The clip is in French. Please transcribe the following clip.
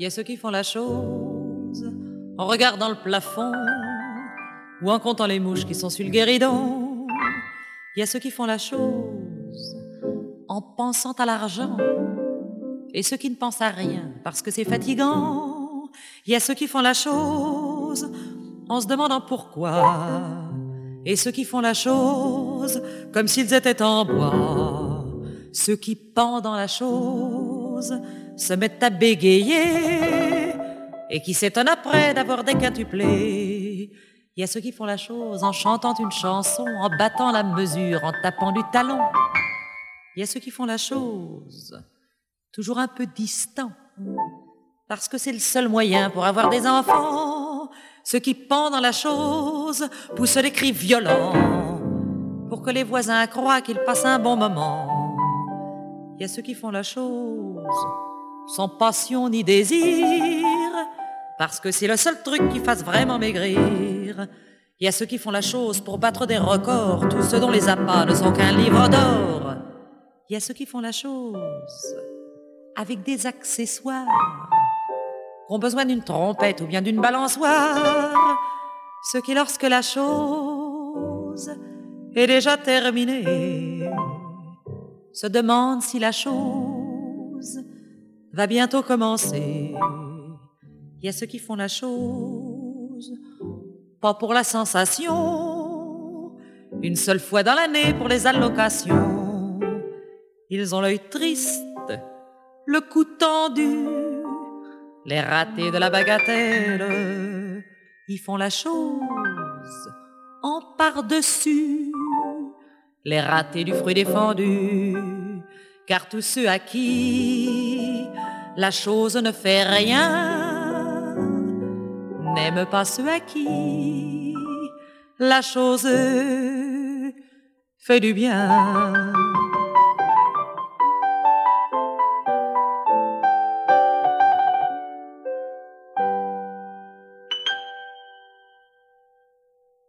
Il y a ceux qui font la chose en regardant le plafond ou en comptant les mouches qui sont sur le guéridon. Il y a ceux qui font la chose en pensant à l'argent et ceux qui ne pensent à rien parce que c'est fatigant. Il y a ceux qui font la chose en se demandant pourquoi et ceux qui font la chose comme s'ils étaient en bois. Ceux qui, pendant la chose, se mettent à bégayer et qui s'étonnent après d'avoir déquintuplé. Il y a ceux qui font la chose en chantant une chanson, en battant la mesure, en tapant du talon. Il y a ceux qui font la chose toujours un peu distant parce que c'est le seul moyen pour avoir des enfants. Ceux qui, pendant la chose, poussent des cris violents pour que les voisins croient qu'ils passent un bon moment. Il y a ceux qui font la chose sans passion ni désir parce que c'est le seul truc qui fasse vraiment maigrir. Il y a ceux qui font la chose pour battre des records, tous ceux dont les appâts ne sont qu'un livre d'or. Il y a ceux qui font la chose avec des accessoires, qui ont besoin d'une trompette ou bien d'une balançoire. Ceux qui, lorsque la chose est déjà terminée, se demandent si la chose va bientôt commencer. Il y a ceux qui font la chose pas pour la sensation, une seule fois dans l'année pour les allocations. Ils ont l'œil triste, le cou tendu, les ratés de la bagatelle. Ils font la chose en par-dessus les ratés du fruit défendu. Car tous ceux à qui la chose ne fait rien n'aiment pas ceux à qui la chose fait du bien.